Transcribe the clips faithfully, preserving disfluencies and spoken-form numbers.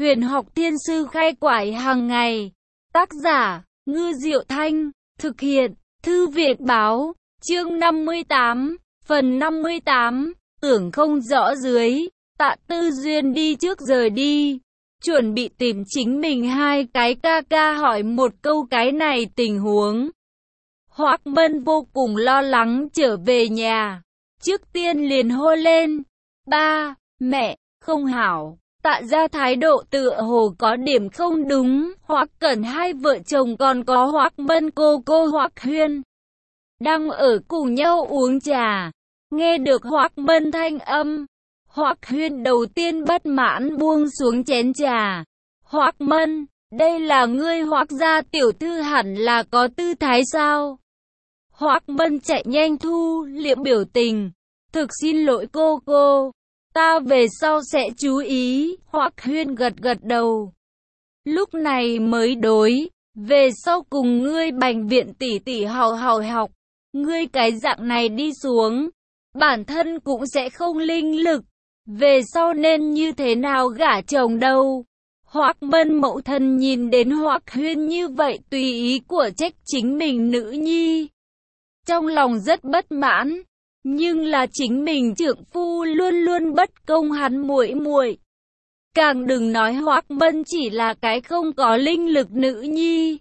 Huyền học thiên sư khai quải hàng ngày. Tác giả, Ngư Diệu Thanh. Thực hiện, Thư viện báo. Chương năm mươi tám, phần năm mươi tám. Tưởng không rõ dưới. Tạ Tư Duyên đi trước rời đi. Chuẩn bị tìm chính mình hai cái ca ca hỏi một câu cái này tình huống. Hoắc Mân vô cùng lo lắng trở về nhà. Trước tiên liền hô lên. Ba, mẹ, không hảo. Tạ ra thái độ tựa hồ có điểm không đúng. Hoắc Cẩn hai vợ chồng còn có Hoắc Mân cô cô Hoắc Huyên đang ở cùng nhau uống trà. Nghe được Hoắc Mân thanh âm, Hoắc Huyên đầu tiên bất mãn buông xuống chén trà. Hoắc Mân, đây là ngươi Hoắc gia tiểu thư hẳn là có tư thái sao? Hoắc Mân chạy nhanh thu liệm biểu tình. Thực xin lỗi cô cô, ta về sau sẽ chú ý. Hoắc Huyên gật gật đầu. Lúc này mới đối, về sau cùng ngươi Bành viện tỷ tỷ hào hào học. Ngươi cái dạng này đi xuống, bản thân cũng sẽ không linh lực. Về sau nên như thế nào gả chồng đâu? Hoắc Mân mẫu thân nhìn đến Hoắc Huyên như vậy tùy ý của trách chính mình nữ nhi, trong lòng rất bất mãn, nhưng là chính mình trượng phu luôn luôn bất công hắn muội muội. Càng đừng nói Hoắc Mân chỉ là cái không có linh lực nữ nhi.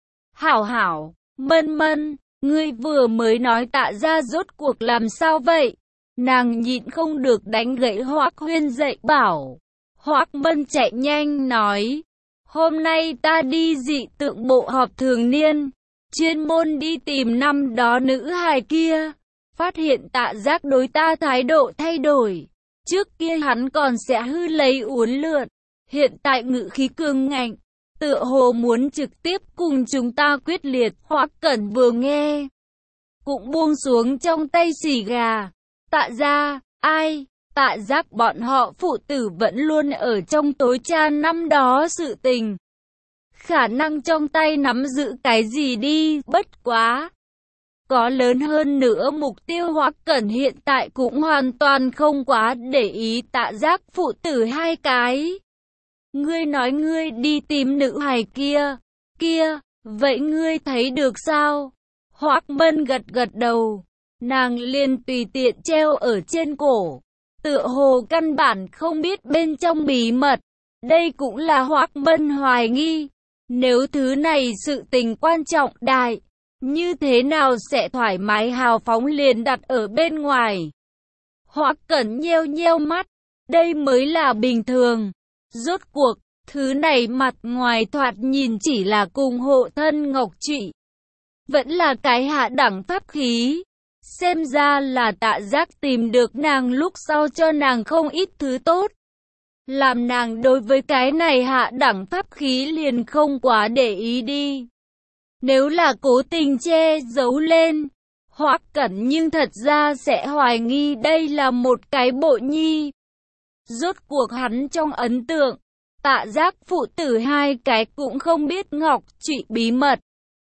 Hảo hảo, Mân Mân, ngươi vừa mới nói Tạ ra rốt cuộc làm sao vậy? Nàng nhịn không được đánh gãy Hoắc Huyên dạy bảo. Hoắc Mân chạy nhanh nói, hôm nay ta đi dị tượng bộ họp thường niên, chuyên môn đi tìm năm đó nữ hài kia, phát hiện Tạ Giác đối ta thái độ thay đổi. Trước kia hắn còn sẽ hư lấy uốn lượn, hiện tại ngữ khí cương ngạnh, tựa hồ muốn trực tiếp cùng chúng ta quyết liệt. Hoắc Cẩn vừa nghe, cũng buông xuống trong tay xì gà. Tạ gia, ai? Tạ Giác bọn họ phụ tử vẫn luôn ở trong tối tra năm đó sự tình. Khả năng trong tay nắm giữ cái gì đi, bất quá. Có lớn hơn nữa mục tiêu Hoắc Cẩn hiện tại cũng hoàn toàn không quá để ý Tạ Giác phụ tử hai cái. Ngươi nói ngươi đi tìm nữ hài kia, kia, vậy ngươi thấy được sao? Hoắc Mân gật gật đầu, nàng liền tùy tiện treo ở trên cổ, tựa hồ căn bản không biết bên trong bí mật. Đây cũng là Hoắc Mân hoài nghi, nếu thứ này sự tình quan trọng đại, như thế nào sẽ thoải mái hào phóng liền đặt ở bên ngoài. Hoắc Cẩn nheo nheo mắt, đây mới là bình thường. Rốt cuộc, thứ này mặt ngoài thoạt nhìn chỉ là cùng hộ thân ngọc trụy, vẫn là cái hạ đẳng pháp khí. Xem ra là Tạ Giác tìm được nàng lúc sau cho nàng không ít thứ tốt, làm nàng đối với cái này hạ đẳng pháp khí liền không quá để ý đi. Nếu là cố tình che giấu lên, Hoắc Cẩn nhưng thật ra sẽ hoài nghi đây là một cái bộ nhi. Rốt cuộc hắn trong ấn tượng, Tạ Giác phụ tử hai cái cũng không biết ngọc trụy bí mật.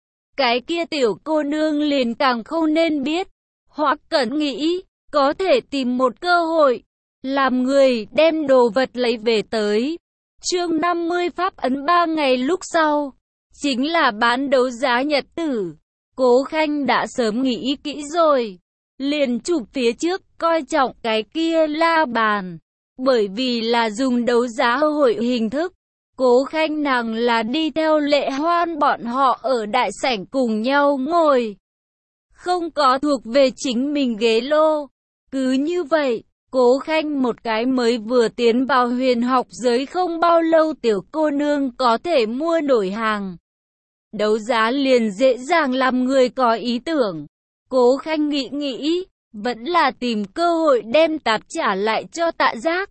Cái kia tiểu cô nương liền càng không nên biết. Hoắc Cẩn nghĩ, có thể tìm một cơ hội, làm người đem đồ vật lấy về tới. Chương năm mươi pháp ấn ba ngày lúc sau, chính là bán đấu giá nhật tử. Cố Khanh đã sớm nghĩ kỹ rồi, liền chụp phía trước coi trọng cái kia la bàn. Bởi vì là dùng đấu giá hội hình thức, Cố Khanh nàng là đi theo Lệ Hoan bọn họ ở đại sảnh cùng nhau ngồi, không có thuộc về chính mình ghế lô. Cứ như vậy, Cố Khanh một cái mới vừa tiến vào huyền học giới không bao lâu tiểu cô nương có thể mua nổi hàng đấu giá liền dễ dàng làm người có ý tưởng. Cố Khanh nghĩ nghĩ, vẫn là tìm cơ hội đem tạp trả lại cho Tạ Giác,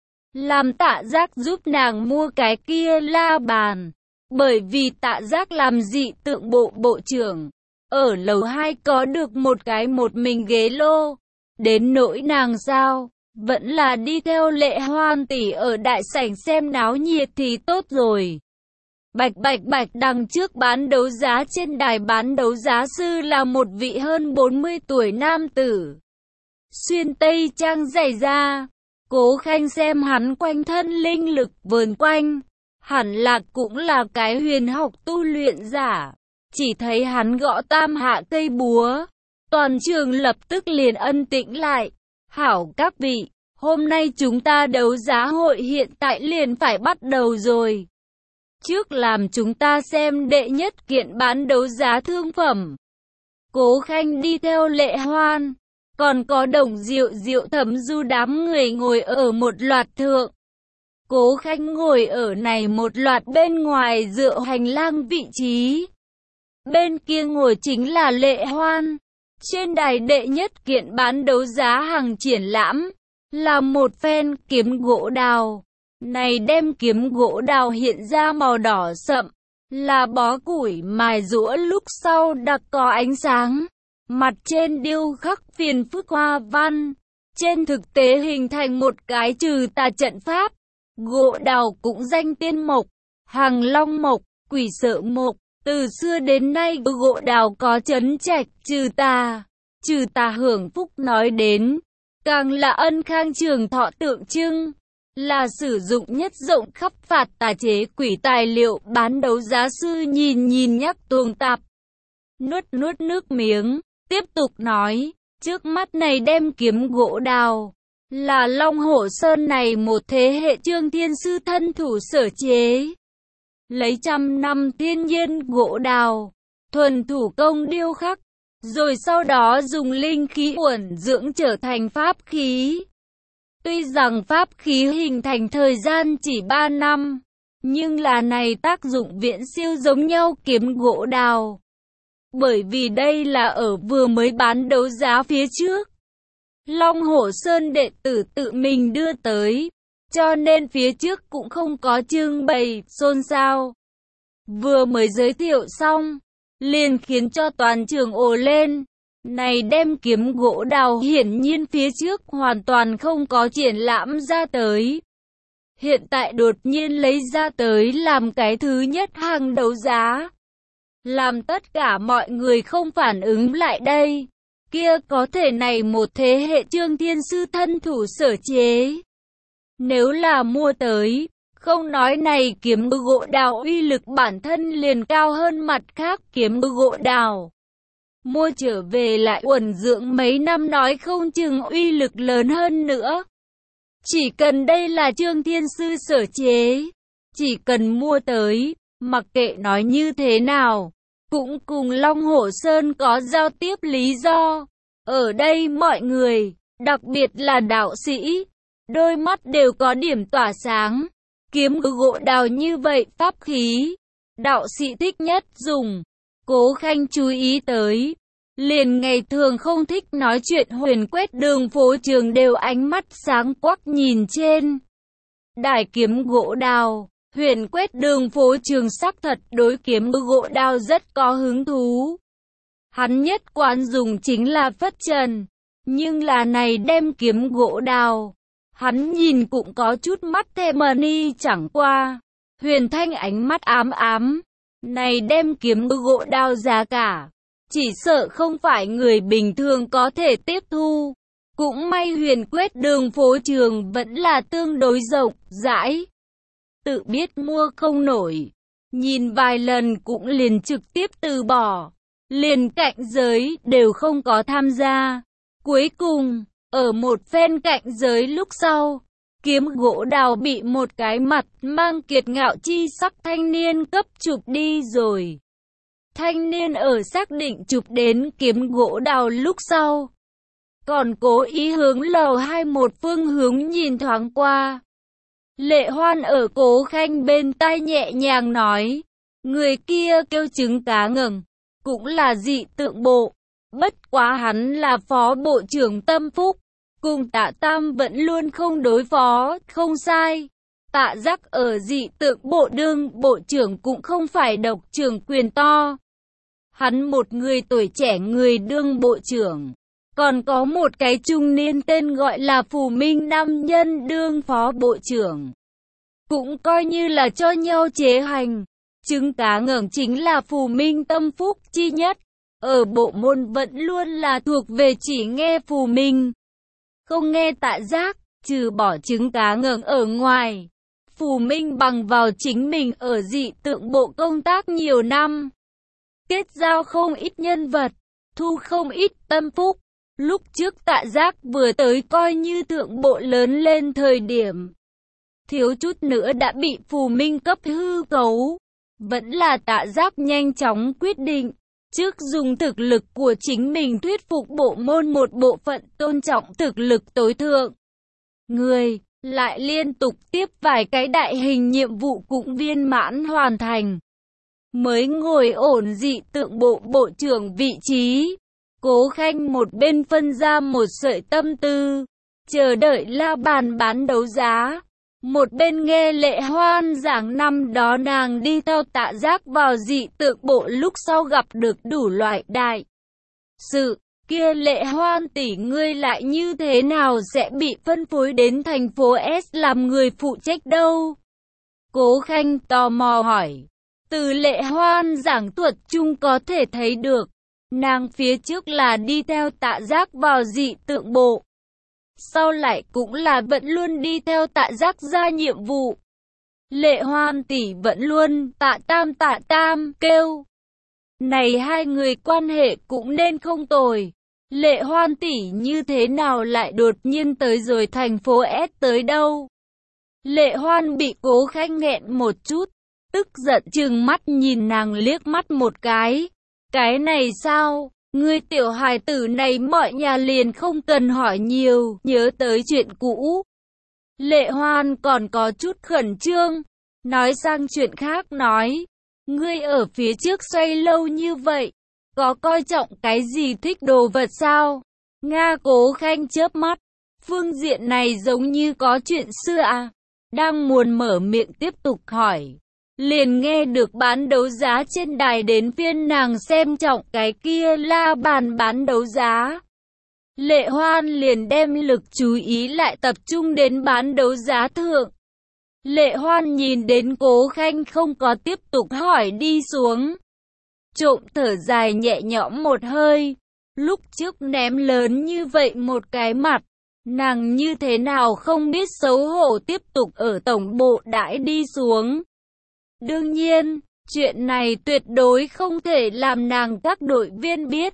làm Tạ Giác giúp nàng mua cái kia la bàn. Bởi vì Tạ Giác làm dị tượng bộ bộ trưởng, ở lầu hai có được một cái một mình ghế lô. Đến nỗi nàng sao, vẫn là đi theo Lệ Hoan tỷ ở đại sảnh xem náo nhiệt thì tốt rồi. Bạch bạch bạch, đằng trước bán đấu giá trên đài bán đấu giá sư là một vị hơn bốn mươi tuổi nam tử, xuyên tây trang dày da. Cố Khanh xem hắn quanh thân linh lực vờn quanh, hẳn là cũng là cái huyền học tu luyện giả. Chỉ thấy hắn gõ tam hạ cây búa, toàn trường lập tức liền ân tĩnh lại. Hảo các vị, hôm nay chúng ta đấu giá hội hiện tại liền phải bắt đầu rồi. Trước làm chúng ta xem đệ nhất kiện bán đấu giá thương phẩm. Cố Khanh đi theo Lệ Hoan, còn có Đồng Diệu Diệu Thẩm Du đám người ngồi ở một loạt thượng. Cố Khanh ngồi ở này một loạt bên ngoài dựa hành lang vị trí. Bên kia ngồi chính là Lệ Hoan. Trên đài đệ nhất kiện bán đấu giá hàng triển lãm là một phen kiếm gỗ đào. Này đem kiếm gỗ đào hiện ra màu đỏ sậm, là bó củi mài rũa lúc sau đặc có ánh sáng. Mặt trên điêu khắc phiền phức hoa văn, trên thực tế hình thành một cái trừ tà trận pháp. Gỗ đào cũng danh tiên mộc, hàng long mộc, quỷ sợ mộc. Từ xưa đến nay gỗ đào có trấn trạch trừ tà, trừ tà hưởng phúc nói đến, càng là ân khang trường thọ tượng trưng, là sử dụng nhất rộng khắp phạt tà chế quỷ tài liệu. Bán đấu giá sư nhìn nhìn nhắc tuồng tạp, nuốt nuốt nước miếng, tiếp tục nói, trước mắt này đem kiếm gỗ đào, là Long Hổ Sơn này một thế hệ Trương Thiên Sư thân thủ sở chế. Lấy trăm năm thiên nhiên gỗ đào, thuần thủ công điêu khắc, rồi sau đó dùng linh khí uẩn dưỡng trở thành pháp khí. Tuy rằng pháp khí hình thành thời gian chỉ ba năm, nhưng là này tác dụng viễn siêu giống nhau kiếm gỗ đào. Bởi vì đây là ở vừa mới bán đấu giá phía trước, Long Hổ Sơn đệ tử tự mình đưa tới, cho nên phía trước cũng không có trưng bày, xôn xao. Vừa mới giới thiệu xong, liền khiến cho toàn trường ồ lên. Này đem kiếm gỗ đào hiển nhiên phía trước hoàn toàn không có triển lãm ra tới. Hiện tại đột nhiên lấy ra tới làm cái thứ nhất hàng đấu giá. Làm tất cả mọi người không phản ứng lại đây. Kia có thể này một thế hệ Trương Thiên Sư thân thủ sở chế. Nếu là mua tới, không nói này kiếm gỗ đào uy lực bản thân liền cao hơn mặt khác kiếm gỗ đào. Mua trở về lại uẩn dưỡng mấy năm nói không chừng uy lực lớn hơn nữa. Chỉ cần đây là Trương Thiên Sư sở chế, chỉ cần mua tới, mặc kệ nói như thế nào, cũng cùng Long Hổ Sơn có giao tiếp lý do. Ở đây mọi người, đặc biệt là đạo sĩ, đôi mắt đều có điểm tỏa sáng. Kiếm gỗ đào như vậy pháp khí, đạo sĩ thích nhất dùng. Cố Khanh chú ý tới, liền ngày thường không thích nói chuyện Huyền Quét Đường phố trường đều ánh mắt sáng quắc nhìn trên đài kiếm gỗ đào. Huyền Quét Đường phố trường sắc thật đối kiếm gỗ đào rất có hứng thú. Hắn nhất quán dùng chính là phất trần, nhưng là này đem kiếm gỗ đào, hắn nhìn cũng có chút mắt thèm mani chẳng qua. Huyền Thanh ánh mắt ám ám, này đem kiếm gỗ đào giá cả, chỉ sợ không phải người bình thường có thể tiếp thu. Cũng may Huyền Quét Đường phố trường vẫn là tương đối rộng, rãi. Tự biết mua không nổi, nhìn vài lần cũng liền trực tiếp từ bỏ. Liền cạnh giới đều không có tham gia. Cuối cùng, ở một phen cạnh giới lúc sau, kiếm gỗ đào bị một cái mặt mang kiệt ngạo chi sắc thanh niên cấp chụp đi rồi. Thanh niên ở xác định chụp đến kiếm gỗ đào lúc sau, còn cố ý hướng lầu hai một phương hướng nhìn thoáng qua. Lệ Hoan ở Cố Khanh bên tai nhẹ nhàng nói, người kia kêu trứng cá ngừng, cũng là dị tượng bộ, bất quá hắn là phó bộ trưởng Tâm Phúc, cùng Tạ Tam vẫn luôn không đối phó, không sai. Tạ Giác ở dị tượng bộ đương bộ trưởng cũng không phải độc trưởng quyền to. Hắn một người tuổi trẻ người đương bộ trưởng, còn có một cái trung niên tên gọi là Phù Minh nam nhân đương phó bộ trưởng. Cũng coi như là cho nhau chế hành. Trứng cá ngẩng chính là Phù Minh Tâm Phúc chi nhất. Ở bộ môn vẫn luôn là thuộc về chỉ nghe Phù Minh, không nghe Tạ Giác, trừ bỏ trứng cá ngẩng ở ngoài. Phù Minh bằng vào chính mình ở dị tượng bộ công tác nhiều năm. Kết giao không ít nhân vật, thu không ít tâm phúc. Lúc trước Tạ Giác vừa tới coi như thượng bộ lớn lên thời điểm. Thiếu chút nữa đã bị Phù Minh cấp hư cấu. Vẫn là Tạ Giác nhanh chóng quyết định. Trước dùng thực lực của chính mình thuyết phục bộ môn một bộ phận tôn trọng thực lực tối thượng. Người, lại liên tục tiếp vài cái đại hình nhiệm vụ cũng viên mãn hoàn thành. Mới ngồi ổn dị tượng bộ bộ trưởng vị trí. Cố Khanh một bên phân ra một sợi tâm tư, chờ đợi la bàn bán đấu giá. Một bên nghe Lệ Hoan giảng năm đó nàng đi theo Tạ Giác vào dị tượng bộ lúc sau gặp được đủ loại đại sự. Kia Lệ Hoan tỷ ngươi lại như thế nào sẽ bị phân phối đến thành phố S làm người phụ trách đâu? Cố Khanh tò mò hỏi. Từ Lệ Hoan giảng thuật chung có thể thấy được, nàng phía trước là đi theo Tạ Giác vào dị tượng bộ. Sau lại cũng là vẫn luôn đi theo Tạ Giác ra nhiệm vụ. Lệ Hoan tỷ vẫn luôn tạ tam tạ tam kêu. Này hai người quan hệ cũng nên không tồi. Lệ Hoan tỷ như thế nào lại đột nhiên tới rồi thành phố S tới đâu? Lệ Hoan bị Cố Khanh nghẹn một chút, tức giận trừng mắt nhìn nàng liếc mắt một cái. Cái này sao? Ngươi tiểu hài tử này mọi nhà liền không cần hỏi nhiều, nhớ tới chuyện cũ. Lệ Hoan còn có chút khẩn trương, nói sang chuyện khác nói. Ngươi ở phía trước xoay lâu như vậy, có coi trọng cái gì thích đồ vật sao? Nga Cố Khanh chớp mắt, phương diện này giống như có chuyện xưa à? Đang muốn mở miệng tiếp tục hỏi. Liền nghe được bán đấu giá trên đài đến phiên nàng xem trọng cái kia la bàn bán đấu giá. Lệ Hoan liền đem lực chú ý lại tập trung đến bán đấu giá thượng. Lệ Hoan nhìn đến Cố Khanh không có tiếp tục hỏi đi xuống. Trộm thở dài nhẹ nhõm một hơi. Lúc trước ném lớn như vậy một cái mặt, nàng như thế nào không biết xấu hổ tiếp tục ở tổng bộ đãi đi xuống. Đương nhiên, chuyện này tuyệt đối không thể làm nàng các đội viên biết.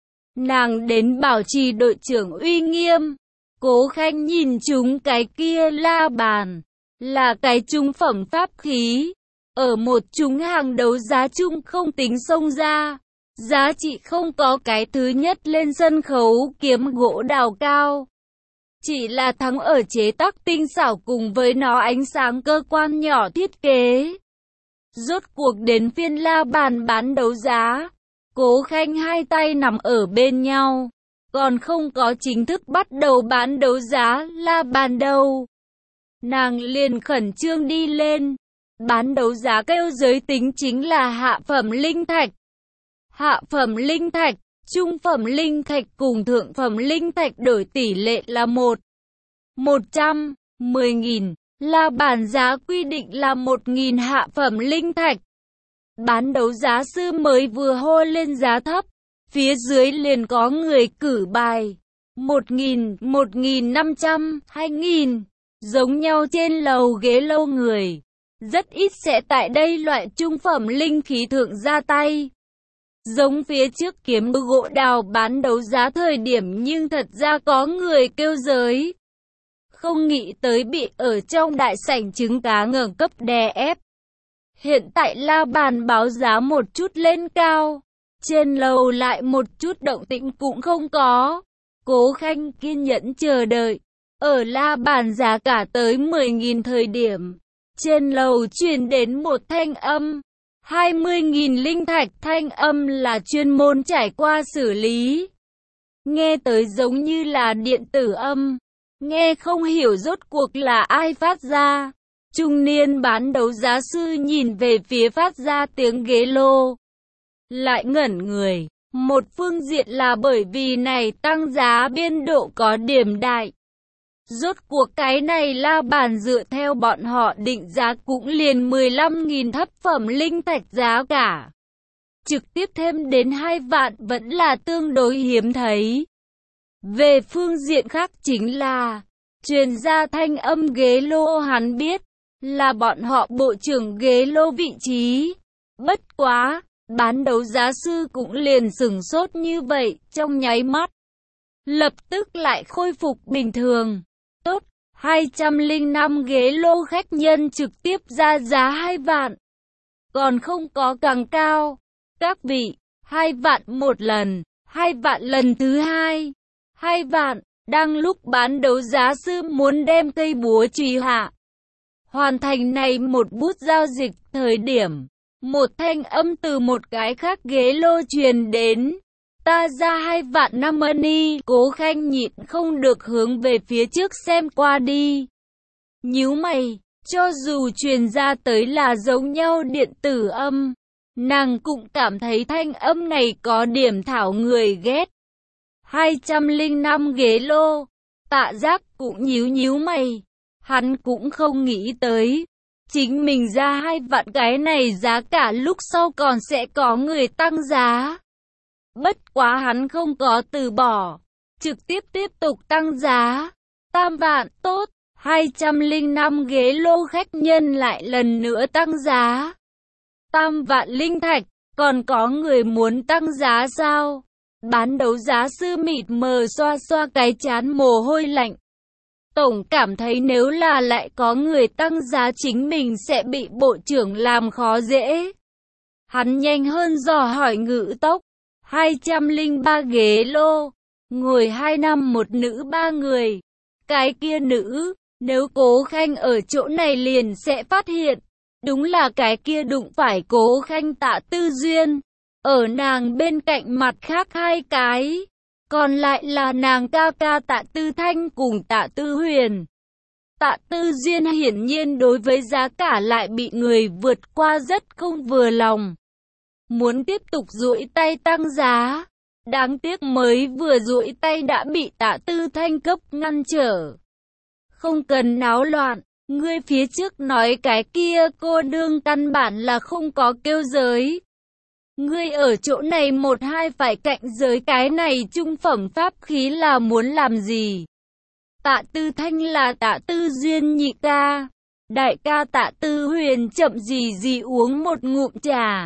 Nàng đến bảo trì đội trưởng uy nghiêm. Cố Khanh nhìn chúng cái kia la bàn, là cái trung phẩm pháp khí. Ở một chúng hàng đấu giá chung không tính xông ra. Giá trị không có cái thứ nhất lên sân khấu kiếm gỗ đào cao. Chỉ là thắng ở chế tác tinh xảo cùng với nó ánh sáng cơ quan nhỏ thiết kế. Rốt cuộc đến phiên la bàn bán đấu giá. Cố Khanh hai tay nằm ở bên nhau. Còn không có chính thức bắt đầu bán đấu giá la bàn đâu. Nàng liền khẩn trương đi lên. Bán đấu giá kêu giới tính chính là hạ phẩm linh thạch. Hạ phẩm linh thạch, trung phẩm linh thạch cùng thượng phẩm linh thạch đổi tỷ lệ là một. một trăm mười nghìn. La bàn giá quy định là một nghìn hạ phẩm linh thạch. Bán đấu giá sư mới vừa hô lên giá thấp, phía dưới liền có người cử bài. một nghìn, một nghìn năm trăm, hai nghìn, giống nhau trên lầu ghế lâu người. Rất ít sẽ tại đây loại trung phẩm linh khí thượng ra tay. Giống phía trước kiếm gỗ đào bán đấu giá thời điểm nhưng thật ra có người kêu giới. Không nghĩ tới bị ở trong đại sảnh trứng cá ngẩng cấp đè ép. Hiện tại la bàn báo giá một chút lên cao. Trên lầu lại một chút động tĩnh cũng không có. Cố Khanh kiên nhẫn chờ đợi. Ở la bàn giá cả tới mười nghìn thời điểm. Trên lầu truyền đến một thanh âm. hai mươi nghìn linh thạch. Thanh âm là chuyên môn trải qua xử lý. Nghe tới giống như là điện tử âm. Nghe không hiểu rốt cuộc là ai phát ra. Trung niên bán đấu giá sư nhìn về phía phát ra tiếng ghế lô. Lại ngẩn người. Một phương diện là bởi vì này tăng giá biên độ có điểm đại. Rốt cuộc cái này la bàn dựa theo bọn họ định giá cũng liền mười lăm nghìn thấp phẩm linh thạch giá cả. Trực tiếp thêm đến hai vạn vẫn là tương đối hiếm thấy. Về phương diện khác chính là, truyền ra thanh âm ghế lô hắn biết, là bọn họ bộ trưởng ghế lô vị trí. Bất quá, bán đấu giá sư cũng liền sửng sốt như vậy, trong nháy mắt. Lập tức lại khôi phục bình thường. Tốt, hai trăm lẻ năm ghế lô khách nhân trực tiếp ra giá hai vạn. Còn không có càng cao. Các vị, hai vạn một lần, hai vạn lần thứ hai, hai vạn, đang lúc bán đấu giá sư muốn đem cây búa chùy hạ. Hoàn thành này một bút giao dịch thời điểm. Một thanh âm từ một cái khác ghế lô truyền đến. Ta ra hai vạn năm money, Cố Khanh nhịn không được hướng về phía trước xem qua đi. Nhíu mày, cho dù truyền ra tới là giống nhau điện tử âm, nàng cũng cảm thấy thanh âm này có điểm thảo người ghét. hai trăm lẻ năm ghế lô, Tạ Giác cũng nhíu nhíu mày, hắn cũng không nghĩ tới. Chính mình ra hai vạn cái này giá cả lúc sau còn sẽ có người tăng giá. Bất quá hắn không có từ bỏ, trực tiếp tiếp tục tăng giá. Tam vạn, tốt, hai trăm lẻ năm ghế lô khách nhân lại lần nữa tăng giá. Tam vạn linh thạch, còn có người muốn tăng giá sao? Bán đấu giá sư mịt mờ xoa xoa cái trán mồ hôi lạnh. Tổng cảm thấy nếu là lại có người tăng giá chính mình sẽ bị bộ trưởng làm khó dễ. Hắn nhanh hơn dò hỏi ngữ tốc. hai trăm lẻ ba ghế lô, ngồi hai nam một nữ ba người. Cái kia nữ, nếu Cố Khanh ở chỗ này liền sẽ phát hiện. Đúng là cái kia đụng phải Cố Khanh Tạ Tư Duyên. Ở nàng bên cạnh mặt khác hai cái. Còn lại là nàng ca ca Tạ Tư Thanh cùng Tạ Tư Huyền. Tạ Tư Duyên hiển nhiên đối với giá cả lại bị người vượt qua rất không vừa lòng. Muốn tiếp tục duỗi tay tăng giá. Đáng tiếc mới vừa duỗi tay đã bị Tạ Tư Thanh cấp ngăn trở. Không cần náo loạn, ngươi phía trước nói cái kia cô đương căn bản là không có kêu giới. Ngươi ở chỗ này một hai phải cạnh giới cái này trung phẩm pháp khí là muốn làm gì? Tạ Tư Thanh là Tạ Tư Duyên nhị ca. Đại ca Tạ Tư Huyền chậm gì gì uống một ngụm trà.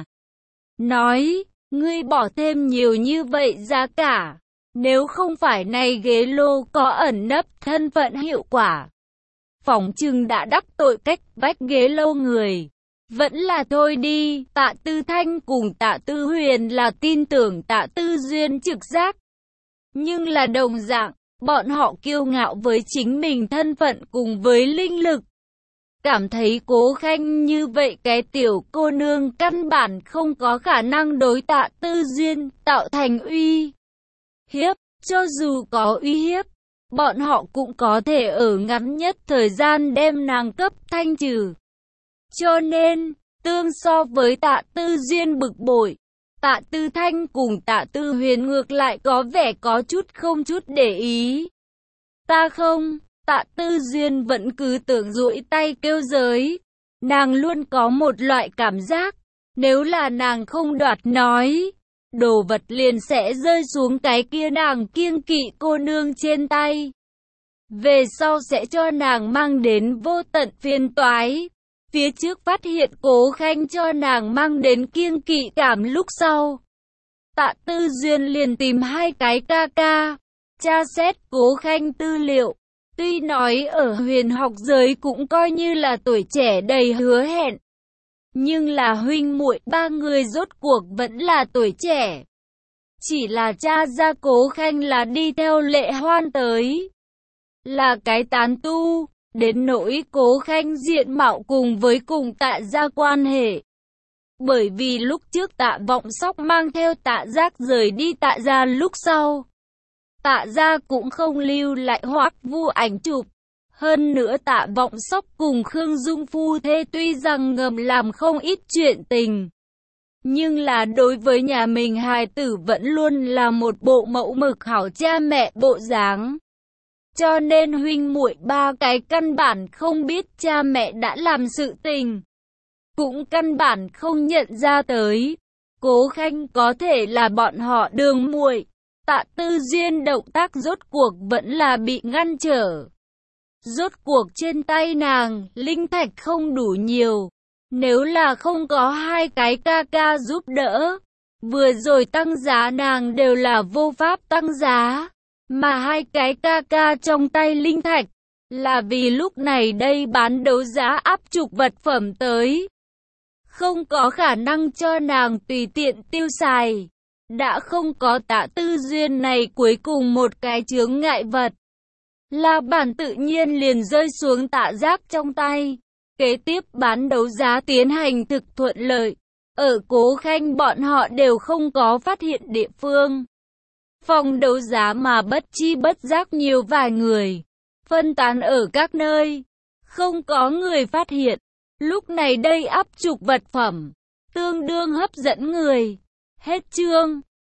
Nói, ngươi bỏ thêm nhiều như vậy giá cả. Nếu không phải này ghế lô có ẩn nấp thân phận hiệu quả. Phỏng chừng đã đắc tội cách vách ghế lô người. Vẫn là thôi đi, Tạ Tư Thanh cùng Tạ Tư Huyền là tin tưởng Tạ Tư Duyên trực giác. Nhưng là đồng dạng, bọn họ kiêu ngạo với chính mình thân phận cùng với linh lực. Cảm thấy Cố Khanh như vậy cái tiểu cô nương căn bản không có khả năng đối Tạ Tư Duyên tạo thành uy hiếp. Cho dù có uy hiếp, bọn họ cũng có thể ở ngắn nhất thời gian đem nàng cấp thanh trừ. Cho nên, tương so với Tạ Tư Duyên bực bội, Tạ Tư Thanh cùng Tạ Tư Huyền ngược lại có vẻ có chút không chút để ý. Ta không, Tạ Tư Duyên vẫn cứ tưởng duỗi tay kêu giới. Nàng luôn có một loại cảm giác, nếu là nàng không đoạt nói, đồ vật liền sẽ rơi xuống cái kia nàng kiêng kỵ cô nương trên tay. Về sau sẽ cho nàng mang đến vô tận phiền toái. Phía trước phát hiện Cố Khanh cho nàng mang đến kiêng kỵ cảm lúc sau. Tạ Tư Duyên liền tìm hai cái ca ca, tra xét Cố Khanh tư liệu. Tuy nói ở huyền học giới cũng coi như là tuổi trẻ đầy hứa hẹn. Nhưng là huynh muội ba người rốt cuộc vẫn là tuổi trẻ. Chỉ là cha ra Cố Khanh là đi theo Lệ Hoan tới. Là cái tán tu. Đến nỗi Cố Khanh diện mạo cùng với cùng Tạ gia quan hệ. Bởi vì lúc trước Tạ Vọng Sóc mang theo Tạ Giác rời đi Tạ gia lúc sau. Tạ gia cũng không lưu lại Hoắc Vu ảnh chụp. Hơn nữa Tạ Vọng Sóc cùng Khương Dung phu thê tuy rằng ngầm làm không ít chuyện tình. Nhưng là đối với nhà mình hài tử vẫn luôn là một bộ mẫu mực hảo cha mẹ bộ dáng. Cho nên huynh muội ba cái căn bản không biết cha mẹ đã làm sự tình. Cũng căn bản không nhận ra tới. Cố Khanh có thể là bọn họ đường muội. Tạ Tư Duyên động tác rốt cuộc vẫn là bị ngăn trở. Rốt cuộc trên tay nàng, linh thạch không đủ nhiều. Nếu là không có hai cái ca ca giúp đỡ, vừa rồi tăng giá nàng đều là vô pháp tăng giá. Mà hai cái ca ca trong tay linh thạch, là vì lúc này đây bán đấu giá áp trục vật phẩm tới. Không có khả năng cho nàng tùy tiện tiêu xài. Đã không có Tạ Tư Duyên này cuối cùng một cái chướng ngại vật. La Bàn tự nhiên liền rơi xuống Tạ Giác trong tay. Kế tiếp bán đấu giá tiến hành thực thuận lợi. Ở Cố Khanh bọn họ đều không có phát hiện địa phương. Phòng đấu giá mà bất chi bất giác nhiều vài người. Phân tán ở các nơi. Không có người phát hiện. Lúc này đây áp trục vật phẩm. Tương đương hấp dẫn người. Hết chương.